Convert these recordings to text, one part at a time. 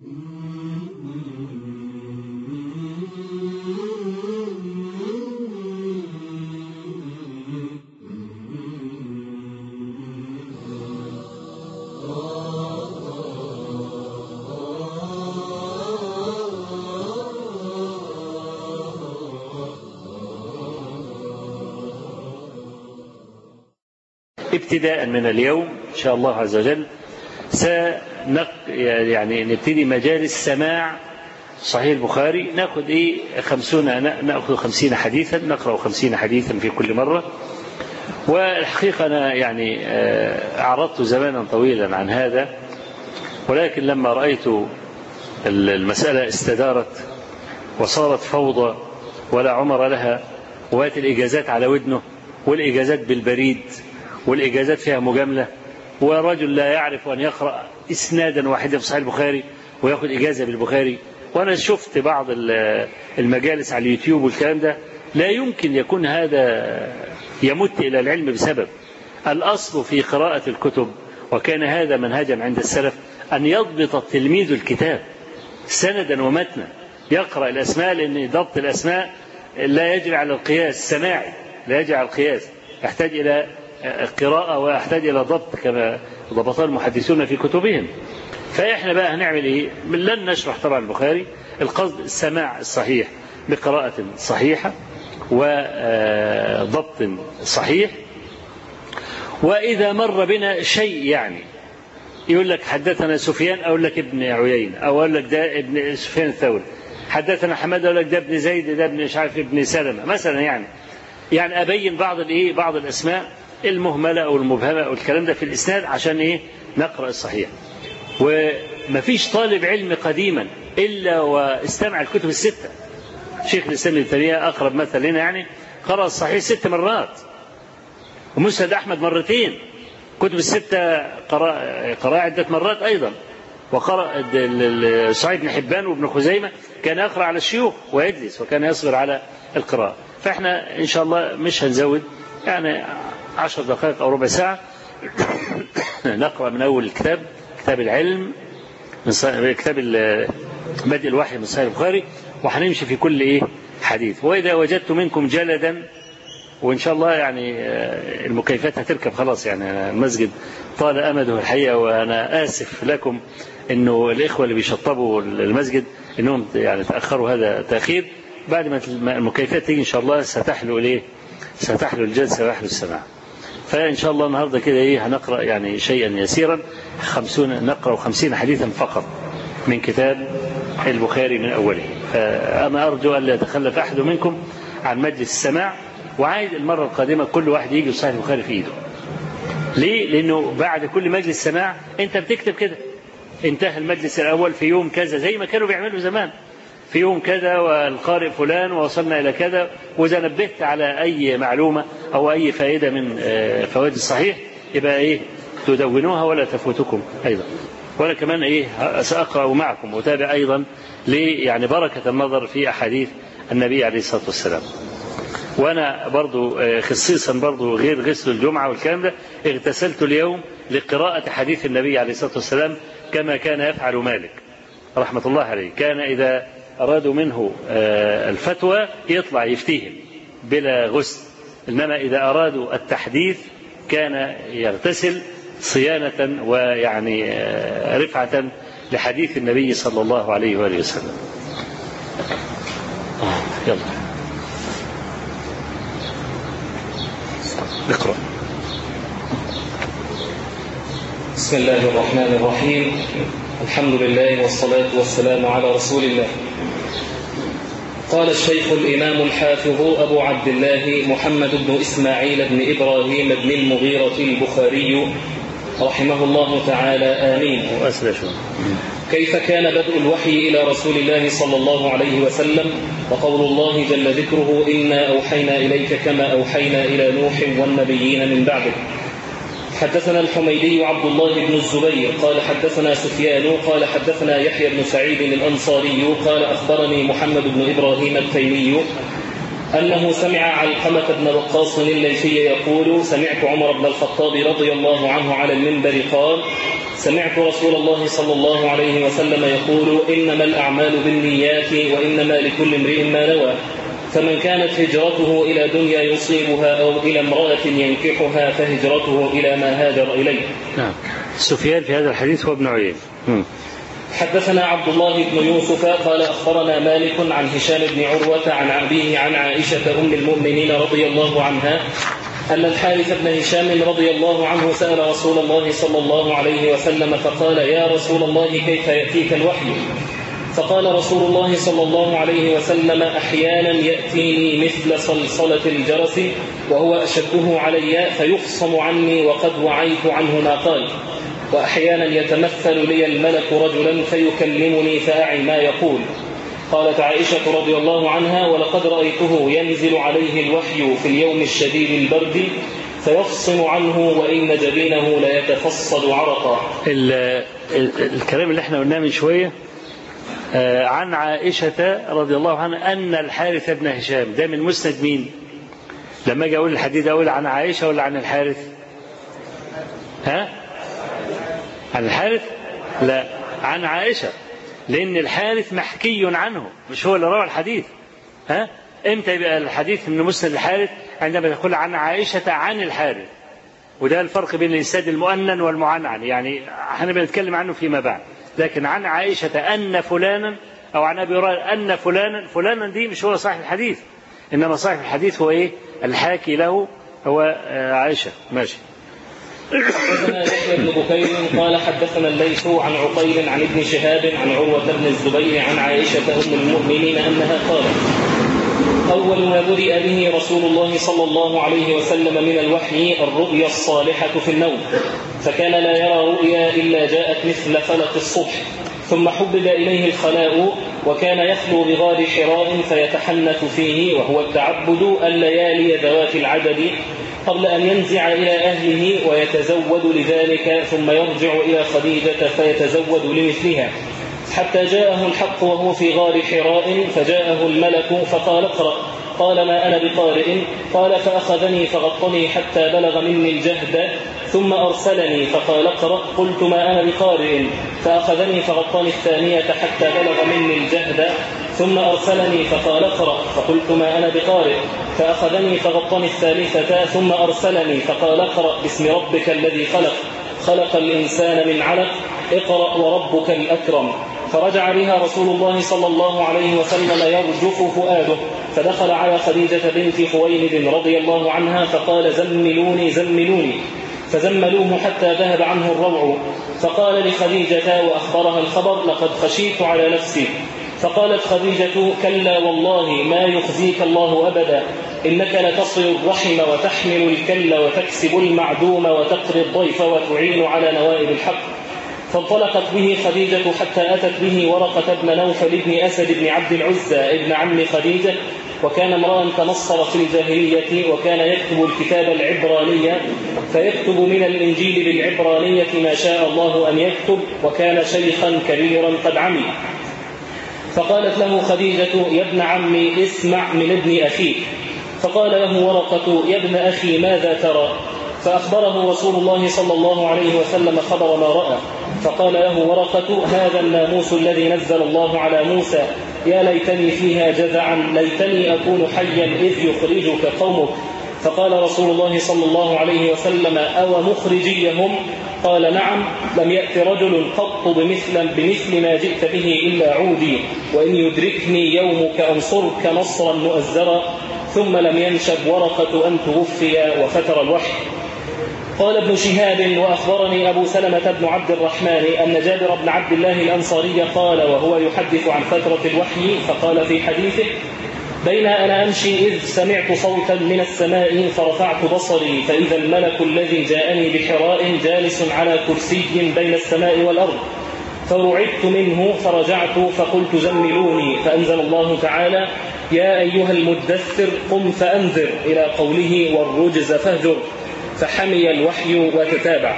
ابتداء من اليوم إن شاء الله عز وجل يعني نبتدي مجالس سماع صحيح البخاري. نأخذ 50 حديثا، نقرأ 50 حديثا في كل مرة. والحقيقة أنا يعني أعرضت زمانا طويلا عن هذا، ولكن لما رأيت المسألة استدارت وصارت فوضى ولا عمر لها، وات الإجازات على ودنه، والإجازات بالبريد، والإجازات فيها مجاملة، ورجل لا يعرف أن يقرأ إسنادا واحدا في صحيح البخاري ويأخذ إجازة بالبخاري. وأنا شفت بعض المجالس على اليوتيوب والكلام ده، لا يمكن يكون هذا يمت إلى العلم بسبب. الأصل في قراءة الكتب، وكان هذا منهجا عند السلف، أن يضبط التلميذ الكتاب سندا ومتنا، يقرأ الأسماء، لأن ضبط الأسماء لا يجري على القياس السماعي، لا يجري على القياس، يحتاج إلى قراءة ويحتاج إلى ضبط كما ضبطها المحدثون في كتبهم. فإحنا بقى هنعمل إيه؟ لن نشرح طبعا البخاري، القصد السماع الصحيح بقراءة صحيحة وضبط صحيح. وإذا مر بنا شيء يعني يقول لك حدثنا سفيان، أقول لك ابن عيينة، أو أقول لك ده ابن سفيان الثوري، حدثنا حماد، أقول لك ده ابن زيد، ده ابن مش عارف ابن سلمة مثلا. يعني أبين بعض الأسماء المهملة أو المبهمة أو الكلام ده في الإسناد عشان نقرأ الصحيح. ومفيش طالب علم قديما إلا واستمع الكتب الستة. شيخ الإسلام ابن تيمية أقرب مثل هنا، قرأ الصحيح 6 مرات، ومسند أحمد مرتين، كتب الستة قرأ عدة مرات أيضا. وقرأ صحيح ابن حبان وابن خزيمة، كان يقرأ على الشيوخ ويجلس، وكان يصبر على القراءة. فإحنا إن شاء الله مش هنزود، يعني 10 دقائق أو ربع ساعة نقرأ من أول الكتاب، كتاب العلم، كتاب بدء الوحي من صحيح البخاري، وهنمشي في كل حديث. وإذا وجدت منكم جلدا، وإن شاء الله يعني المكيفات هتركب خلاص، يعني المسجد طال أمده الحقيقة، وأنا آسف لكم إنه الإخوة اللي بيشطبوا المسجد إنهم يعني تأخروا هذا التأخير. بعد ما المكيفات تيجي إن شاء الله ستحلو الجلسة ويحلو السماع. فإن شاء الله النهاردة كده هنقرأ يعني شيئا يسيرا، نقرأ 50 حديثا فقط من كتاب البخاري من أوله. فأنا أرجو أن لا يتخلف أحد منكم عن مجلس السماع، وعايز المرة القادمة كل واحد يجي صحيح البخاري في إيده. ليه؟ لأنه بعد كل مجلس سماع أنت بتكتب كده، انتهى المجلس الأول في يوم كذا، زي ما كانوا بيعملوا زمان، في يوم كذا والقارئ فلان ووصلنا إلى كذا. وإذا نبهت على أي معلومة أو أي فائدة من فوائد الصحيح يبقى تدونوها ولا تفوتكم أيضا. وأنا كمان سأقرأ معكم وتابع أيضا يعني بركة النظر في أحاديث النبي عليه الصلاة والسلام. وأنا برضو خصيصا برضو غير غسل الجمعة والكلام ده، اغتسلت اليوم لقراءة حديث النبي عليه الصلاة والسلام كما كان يفعل مالك رحمة الله عليه. كان إذا أرادوا منه الفتوى يطلع يفتيهم بلا غسل، إنما إذا أرادوا التحديث كان يغتسل صيانة ويعني رفعة لحديث النبي صلى الله عليه وآله وسلم. يلا اقرأ. بسم الله الرحمن الرحيم. الحمد لله والصلاة والسلام على رسول الله. قال الشيخ الإمام الحافظ أبو عبد الله محمد بن إسماعيل بن إبراهيم بن المغيرة البخاري رحمه الله تعالى آمين. كيف كان بدء الوحي إلى رسول الله صلى الله عليه وسلم، وقول الله جل ذكره إنا أوحينا إليك كما أوحينا إلى نوح والنبيين من بعده. حدثنا الحميدي عبد الله بن الزبير قال حدثنا سفيان قال حدثنا يحيى بن سعيد الأنصاري قال أخبرني محمد بن إبراهيم التيمي أنه سمع علقمة بن وقاص الليثي يقول سمعت عمر بن الخطاب رضي الله عنه على المنبر قال سمعت رسول الله صلى الله عليه وسلم يقول إنما الأعمال بالنيات وإنما لكل امرئ ما نوى فمن كانت هجرته إلى دنيا يصيبها أو إلى امرأة ينكحها فهجرته إلى ما هاجر إليه. نعم. سفيان في هذا الحديث هو ابن عيينة. حدثنا عبد الله بن يوسف قال أخبرنا مالك عن هشام بن عروة عن أبيه عن عائشة أم المؤمنين رضي الله عنها أن الحارث بن هشام رضي الله عنه سأل رسول الله صلى الله عليه وسلم فقال يا رسول الله كيف يأتيك الوحي؟ فقال رسول الله صلى الله عليه وسلم أحيانا يأتيني مثل صلصلة الجرس وهو أشده علي فيخصم عني وقد وعيت عنه ما قال، وأحيانا يتمثل لي الملك رجلا فيكلمني فأعي ما يقول. قالت عائشة رضي الله عنها ولقد رأيته ينزل عليه الوحي في اليوم الشديد البرد فيفصم عنه وإن جبينه ليتفصل عرقا. الكلام اللي احنا قلناه من شوية عن عائشة رضي الله عنها أن الحارث بن هشام ده من مسند مين؟ لما أجي أقول الحديث أقول عن عائشة ولا عن الحارث؟ ها؟ عن الحارث؟ لا، عن عائشة، لأن الحارث محكي عنه مش هو اللي روى الحديث. ها؟ إمتى يبقى الحديث من مسند الحارث؟ عندما تقول عن عائشة عن الحارث، وده الفرق بين الإسناد المؤنن والمعنعن، يعني احنا بنتكلم عنه فيما بعد. لكن عن عائشة أن فلانا أو عن أبي هريرة أن فلانا دي مش هو صاحب الحديث، إنما صاحب الحديث هو إيه؟ الحاكي له هو عائشة. ماشي. حدثنا يحيى بن بكير قال حدثنا الليث عن عقيل عن ابن شهاب عن عروة بن الزبير عن عائشة أم المؤمنين أنها قالت أول ما بدأ به رسول الله صلى الله عليه وسلم من الوحي الرؤيا الصالحة في النوم، فكان لا يرى رؤيا إلا جاءت مثل فلق الصبح، ثم حبب إليه الخلاء وكان يخلو بغار حراء فيتحنث فيه وهو التعبد الليالي ذوات العدد قبل أن ينزع إلى أهله ويتزود لذلك ثم يرجع إلى خديجة فيتزود لمثلها، حتى جاءه الحق وهو في غار حراء فجاءه الملك فقال اقرأ، قال ما أنا بقارئ، قال فأخذني فغطني حتى بلغ مني الجهد ثم أرسلني فقال اقرأ، قلت ما أنا بقارئ، فأخذني فغطني الثانية حتى بلغ مني الجهد ثم أرسلني فقال اقرأ، فقلت ما أنا بقارئ، فأخذني فغطني الثالثة ثم أرسلني فقال اقرأ باسم ربك الذي خلق الإنسان من علق، اقرأ وربك الأكرم. فرجع بها رسول الله صلى الله عليه وسلم يرجف فؤاده، فدخل على خديجة بنت خويلد رضي الله عنها فقال زملوني زملوني، فزملوه حتى ذهب عنه الروع، فقال لخديجة وأخبرها الخبر لقد خشيت على نفسي، فقالت خديجة كلا والله ما يخزيك الله أبدا، إنك لتصل الرحم وتحمل الكل وتكسب المعدوم وتقري الضيف وتعين على نوائب الحق. فانطلقت به خديجة حتى أتت به ورقة بن نوفل بن أسد بن عبد العزى ابن عم خديجة، وكان امرأ تنصر في الجاهلية وكان يكتب الكتاب العبرانية، فيكتب من الإنجيل بالعبرانية ما شاء الله أن يكتب، وكان شيخا كبيرا قد عمي. فقالت له خديجة يا ابن عمي اسمع من ابن أخيك، فقال له ورقة يا ابن أخي ماذا ترى؟ فأخبره رسول الله صلى الله عليه وسلم خبر ما رأى، فقال له ورقة هذا الناموس الذي نزل الله على موسى، يا ليتني فيها جذعا، ليتني أكون حيا إذ يخرجك قومك. فقال رسول الله صلى الله عليه وسلم أو مخرجيهم؟ قال نعم، لم يأت رجل قط بمثل ما جئت به إلا عودي، وإن يدركني يومك أنصرك نصرا مؤزرا. ثم لم ينشب ورقة أن توفي وفتر الوحي. قال ابن شهاب وأخبرني أبو سلمة بن عبد الرحمن أن جابر بن عبد الله الأنصاري قال وهو يحدث عن فترة الوحي، فقال في حديثه بين أنا أمشي إذ سمعت صوتا من السماء فرفعت بصري فإذا الملك الذي جاءني بحراء جالس على كرسي بين السماء والأرض، فرعبت منه فرجعت فقلت زملوني، فأنزل الله تعالى يا أيها المدثر قم فأنذر إلى قوله والرجز فاهجر، فحمي الوحي وتتابع.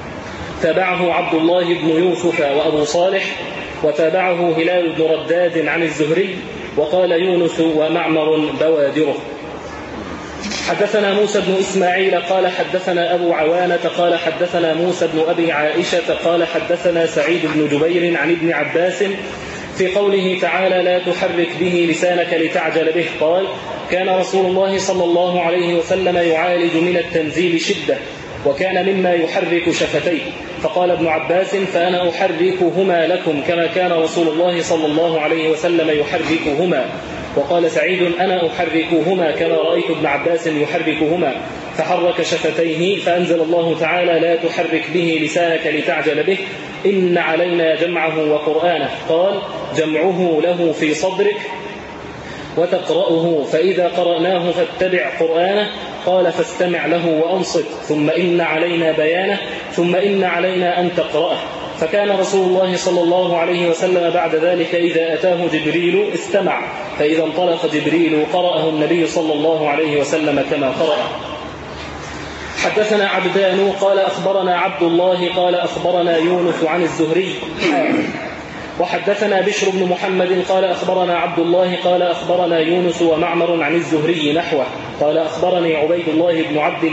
تابعه عبد الله بن يوسف وأبو صالح، وتابعه هلال بن رداد عن الزهري، وقال يونس ومعمر بوادره. حدثنا موسى بن إسماعيل قال حدثنا أبو عوانة قال حدثنا موسى بن أبي عائشة قال حدثنا سعيد بن جبير عن ابن عباس في قوله تعالى لا تحرك به لسانك لتعجل به قال كان رسول الله صلى الله عليه وسلم يعالج من التنزيل شدة وكان مما يحرك شفتيه. فقال ابن عباس فأنا أحركهما لكم كما كان رسول الله صلى الله عليه وسلم يحركهما. وقال سعيد أنا أحركهما كما رأيت ابن عباس يحركهما فحرك شفتيه فأنزل الله تعالى لا تحرك به لسانك لتعجل به إن علينا جمعه وقرآنه قال جمعه له في صدرك وتقرأه فإذا قرأناه فاتبع قرآنه قال فاستمع له وأنصت ثم إن علينا بيانه ثم إن علينا أن تقرأه. فكان رسول الله صلى الله عليه وسلم بعد ذلك إذا أتاه جبريل استمع فإذا انطلق جبريل قرأه النبي صلى الله عليه وسلم كما قرأه. حدثنا عبدان قال أخبرنا عبد الله قال أخبرنا يونس عن الزهري وحدثنا بشر بن محمد قال أخبرنا عبد الله قال أخبرنا يونس ومعمر عن الزهري نحوه قال أخبرني عبيد الله بن عبد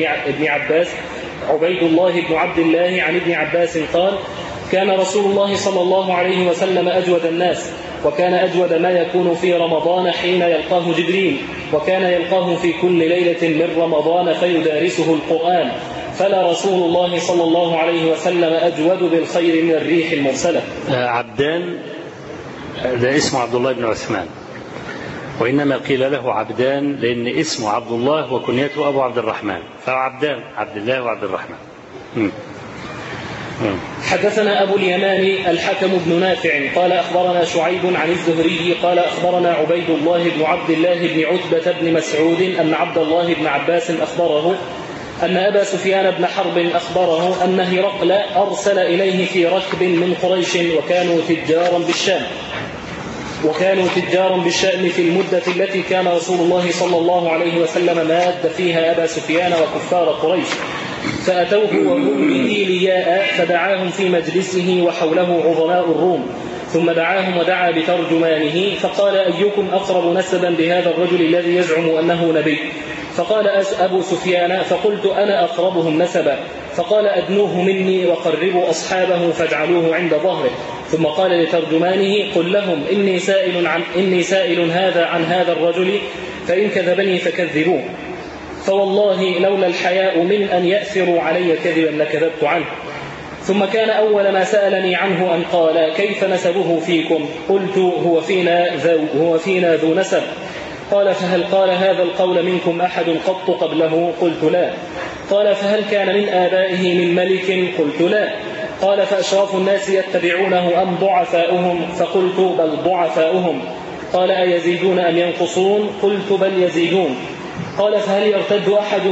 الله عن ابن عباس قال كان رسول الله صلى الله عليه وسلم أجود الناس وكان أجود ما يكون في رمضان حين يلقاه جبريل وكان يلقاه في كل ليلة من رمضان فيدارسه القرآن فلا رسول الله صلى الله عليه وسلم أجود بالخير من الريح المرسلة. عبدان ده اسمه عبد الله بن عثمان وإنما قيل له عبدان لأن اسمه عبد الله وكنيته أبو عبد الرحمن فعبدان عبد الله وعبد الرحمن. حدثنا أبو اليمان الحكم بن نافع قال أخبرنا شعيب عن الزهري قال أخبرنا عبيد الله بن عبد الله بن عتبة بن مسعود أن عبد الله بن عباس أخبره أن أبا سفيان بن حرب أخبره أن هرقل أرسل إليه في ركب من قريش وكانوا تجارا بالشام في المدة التي كان رسول الله صلى الله عليه وسلم ماد فيها أبا سفيان وكفار قريش فأتوه وهم بإيلياء فدعاهم في مجلسه وحوله عظماء الروم ثم دعاهم ودعا بترجمانه فقال أيكم أقرب نسبا بهذا الرجل الذي يزعم أنه نبي فقال أبو سفيان فقلت أنا أقربهم نسبا فقال أدنوه مني وقربوا أصحابه فاجعلوه عند ظهره ثم قال لترجمانه قل لهم إني سائل هذا عن هذا الرجل فإن كذبني فكذبوه فوالله لولا الحياء من أن يأثروا علي كذبا لكذبت عنه. ثم كان أول ما سألني عنه أن قال كيف نسبه فيكم قلت هو فينا ذو نسب قال فهل قال هذا القول منكم أحد قط قبله قلت لا قال فهل كان من آبائه من ملك قلت لا قال فأشراف الناس يتبعونه أم ضعفاؤهم فقلت بل ضعفاؤهم قال أيزيدون أم ينقصون قلت بل يزيدون قال فهل يرتد أحد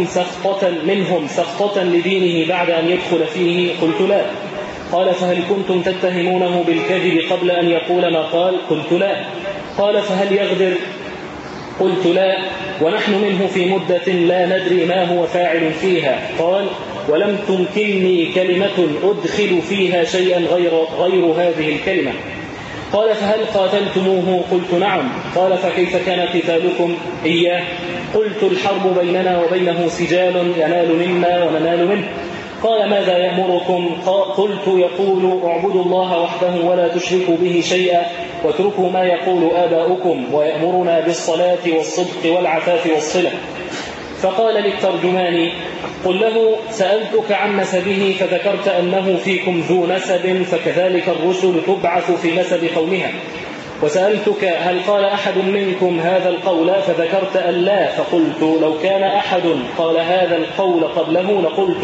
منهم سخطة لدينه بعد أن يدخل فيه قلت لا قال فهل كنتم تتهمونه بالكذب قبل أن يقول ما قال قلت لا قال فهل يغدر قلت لا ونحن منه في مدة لا ندري ما هو فاعل فيها قال ولم تمكنني كلمة أدخل فيها شيئا غير هذه الكلمة قال فهل قاتلتموه قلت نعم قال فكيف كان قتالكم إياه قلت الحرب بيننا وبينه سجال ينال منا وننال منه قال ماذا يأمركم قلت يقول اعبدوا الله وحده ولا تشركوا به شيئا واتركوا ما يقول آباؤكم ويأمرنا بالصلاة والصدق والعفاف والصلة فقال للترجمان قل له سألتك عن نسبه فذكرت أنه فيكم ذو نسب فكذلك الرسل تبعث في نسب قومها وسألتك هل قال أحد منكم هذا القول فذكرت أن لا فقلت لو كان أحد قال هذا القول قبله لقلت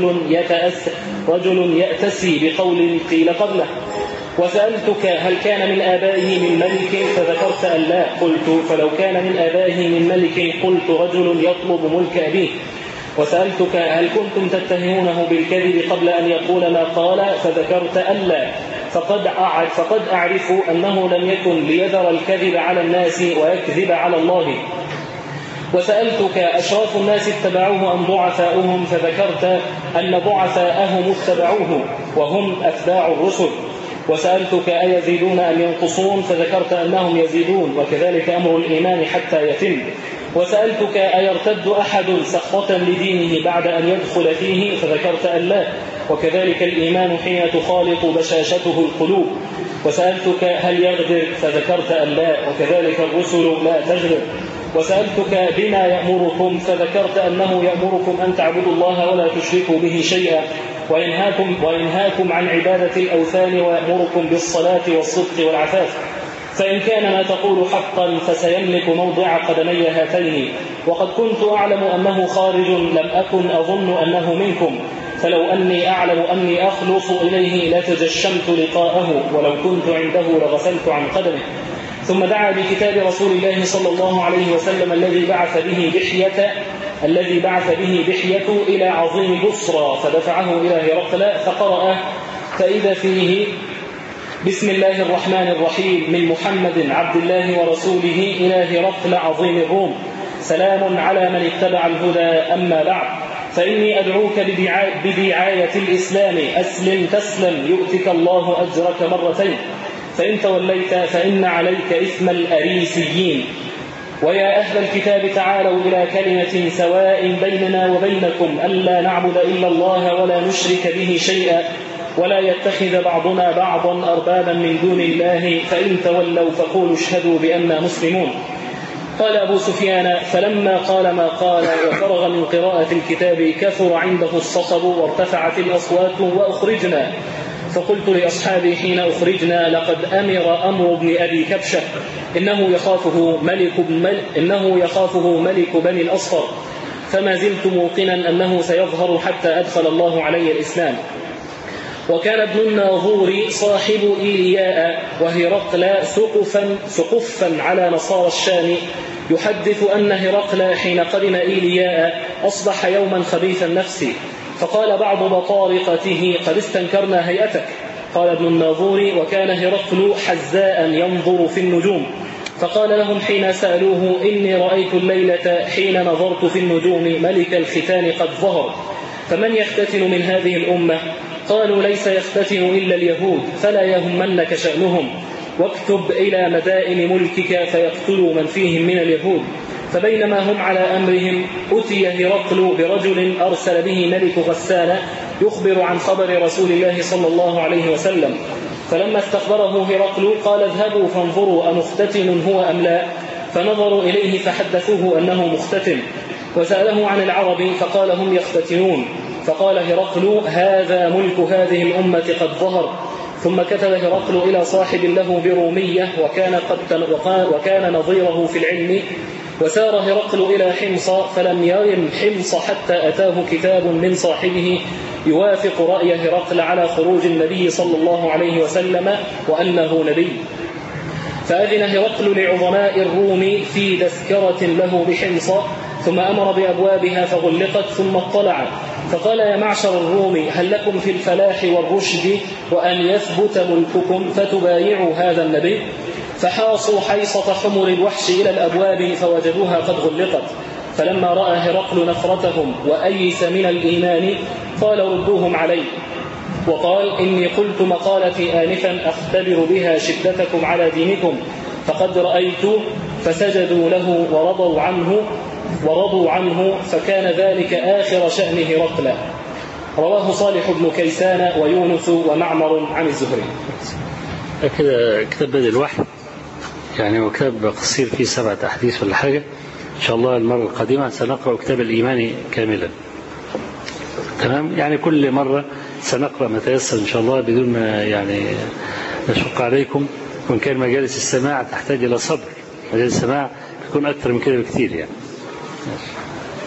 رجل يأتسي بقول قيل قبله وسألتك هل كان من آبائه من ملك فذكرت أن لا قلت فلو كان من آبائه من ملك قلت رجل يطلب ملك أبيه وسألتك هل كنتم تتهمونه بالكذب قبل أن يقول ما قال فذكرت أن لا فقد أعرف أنه لم يكن ليذر الكذب على الناس ويكذب على الله وسألتك أشراف الناس اتبعوه أم ضعفاؤهم فذكرت أن ضعفاءهم اتبعوه وهم أتباع الرسل وسألتك أيزيدون أم ينقصون فذكرت أنهم يزيدون وكذلك أمر الإيمان حتى يتم وسألتك أيرتد أحد سخطة لدينه بعد أن يدخل فيه فذكرت أن لا، وكذلك الإيمان حين تخالط بشاشته القلوب. وسألتك هل يغدر فذكرت أن لا، وكذلك الرسل لا تغدر. وسألتك بما يأمركم فذكرت أنه يأمركم أن تعبدوا الله ولا تشركوا به شيئا، وينهاكم عن عبادة الأوثان، ويأمركم بالصلاة والصدق والعفاف. فإن كان ما تقول حقا فسيملك موضع قدمي هاتين، وقد كنت أعلم أنه خارج لم أكن أظن أنه منكم، فلو أني أعلم أني أخلص إليه لتجشمت لقاءه، ولو كنت عنده لغسلت عن قدمه. ثم دعا بكتاب رسول الله صلى الله عليه وسلم الذي بعث به بحية إلى عظيم بصرى، فدفعه إلى هرقل فقرأ، فإذا فيه: بسم الله الرحمن الرحيم، من محمد عبد الله ورسوله إلى هرقل عظيم الروم، سلام على من اتبع الهدى، أما بعد، فإني أدعوك بدعاية الإسلام، أسلم تسلم يؤتك الله أجرك مرتين، فإن توليت فإن عليك إثم الأريسيين. ويا أهل الكتاب تعالوا إلى كلمة سواء بيننا وبينكم ألا نعبد إلا الله ولا نشرك به شيئا، ولا يتخذ بعضنا بعضا أربابا من دون الله، فإن تولوا فقولوا اشهدوا بأننا مسلمون. قال أبو سفيان: فلما قال ما قال وفرغ من قراءة الكتاب كثر عنده الصخب وارتفعت الأصوات وأخرجنا. فقلت لأصحابي حين أخرجنا: لقد أمر بن أبي كبشة إنه يخافه ملك بني الأصفر، فما زلت موقنا أنه سيظهر حتى أدخل الله علي الإسلام. وكان ابن الناظور صاحب إيلياء وهرقل سقفا على نصارى الشام، يحدث أن هرقل حين قدم إيلياء أصبح يوما خبيث النفس، فقال بعض بطارقته: قد استنكرنا هيئتك. قال ابن الناظور: وكان هرقل حزاء ينظر في النجوم، فقال لهم حين سألوه: إني رأيت الليلة حين نظرت في النجوم ملك الختان قد ظهر، فمن يختتن من هذه الأمة؟ قالوا: ليس يختتن إلا اليهود، فلا يهمنك شأنهم، واكتب إلى مدائن ملكك فيقتلوا من فيهم من اليهود. فبينما هم على أمرهم أتي هرقل برجل أرسل به ملك غسان يخبر عن خبر رسول الله صلى الله عليه وسلم. فلما استخبره هرقل قال: اذهبوا فانظروا أمختتن هو أم لا؟ فنظروا إليه فحدثوه أنه مختتن، وسأله عن العرب فقال: هم يختتنون. فقال هرقل: هذا ملك هذه الأمة قد ظهر. ثم كتب هرقل إلى صاحب له برومية وكان نظيره في العلم. وسار هرقل إلى حمص، فلم يرم حمص حتى أتاه كتاب من صاحبه يوافق رأي هرقل على خروج النبي صلى الله عليه وسلم وأنه نبي. فأذن هرقل لعظماء الروم في تذكرة له بحمص، ثم أمر بأبوابها فغلقت، ثم اطلع فقال: يا معشر الروم، هل لكم في الفلاح والرشد وأن يثبت ملككم فتبايعوا هذا النبي؟ فحاصوا حيصة حمر الوحش إلى الأبواب فوجدوها قد غلقت. فلما رأى هرقل نفرتهم وأيس من الإيمان قال: ردوهم علي. وقال: إني قلت مقالتي آنفا أختبر بها شدتكم على دينكم، فقد رأيت. فسجدوا له ورضوا عنه، فكان ذلك آخر شأن هرقل. رواه صالح بن كيسان ويونس ومعمر عن الزهري. كده كتاب بدء الوحي، يعني هو كتاب قصير فيه 7 أحاديث ولا حاجة. إن شاء الله المرة القادمة سنقرأ كتاب الإيمان كاملا. تمام، يعني كل مرة سنقرأ ما تيسر إن شاء الله بدون ما يعني نشق عليكم. وإن كان مجالس السماع تحتاج إلى صبر، مجالس السماع يكون أكثر من كده بكثير يعني.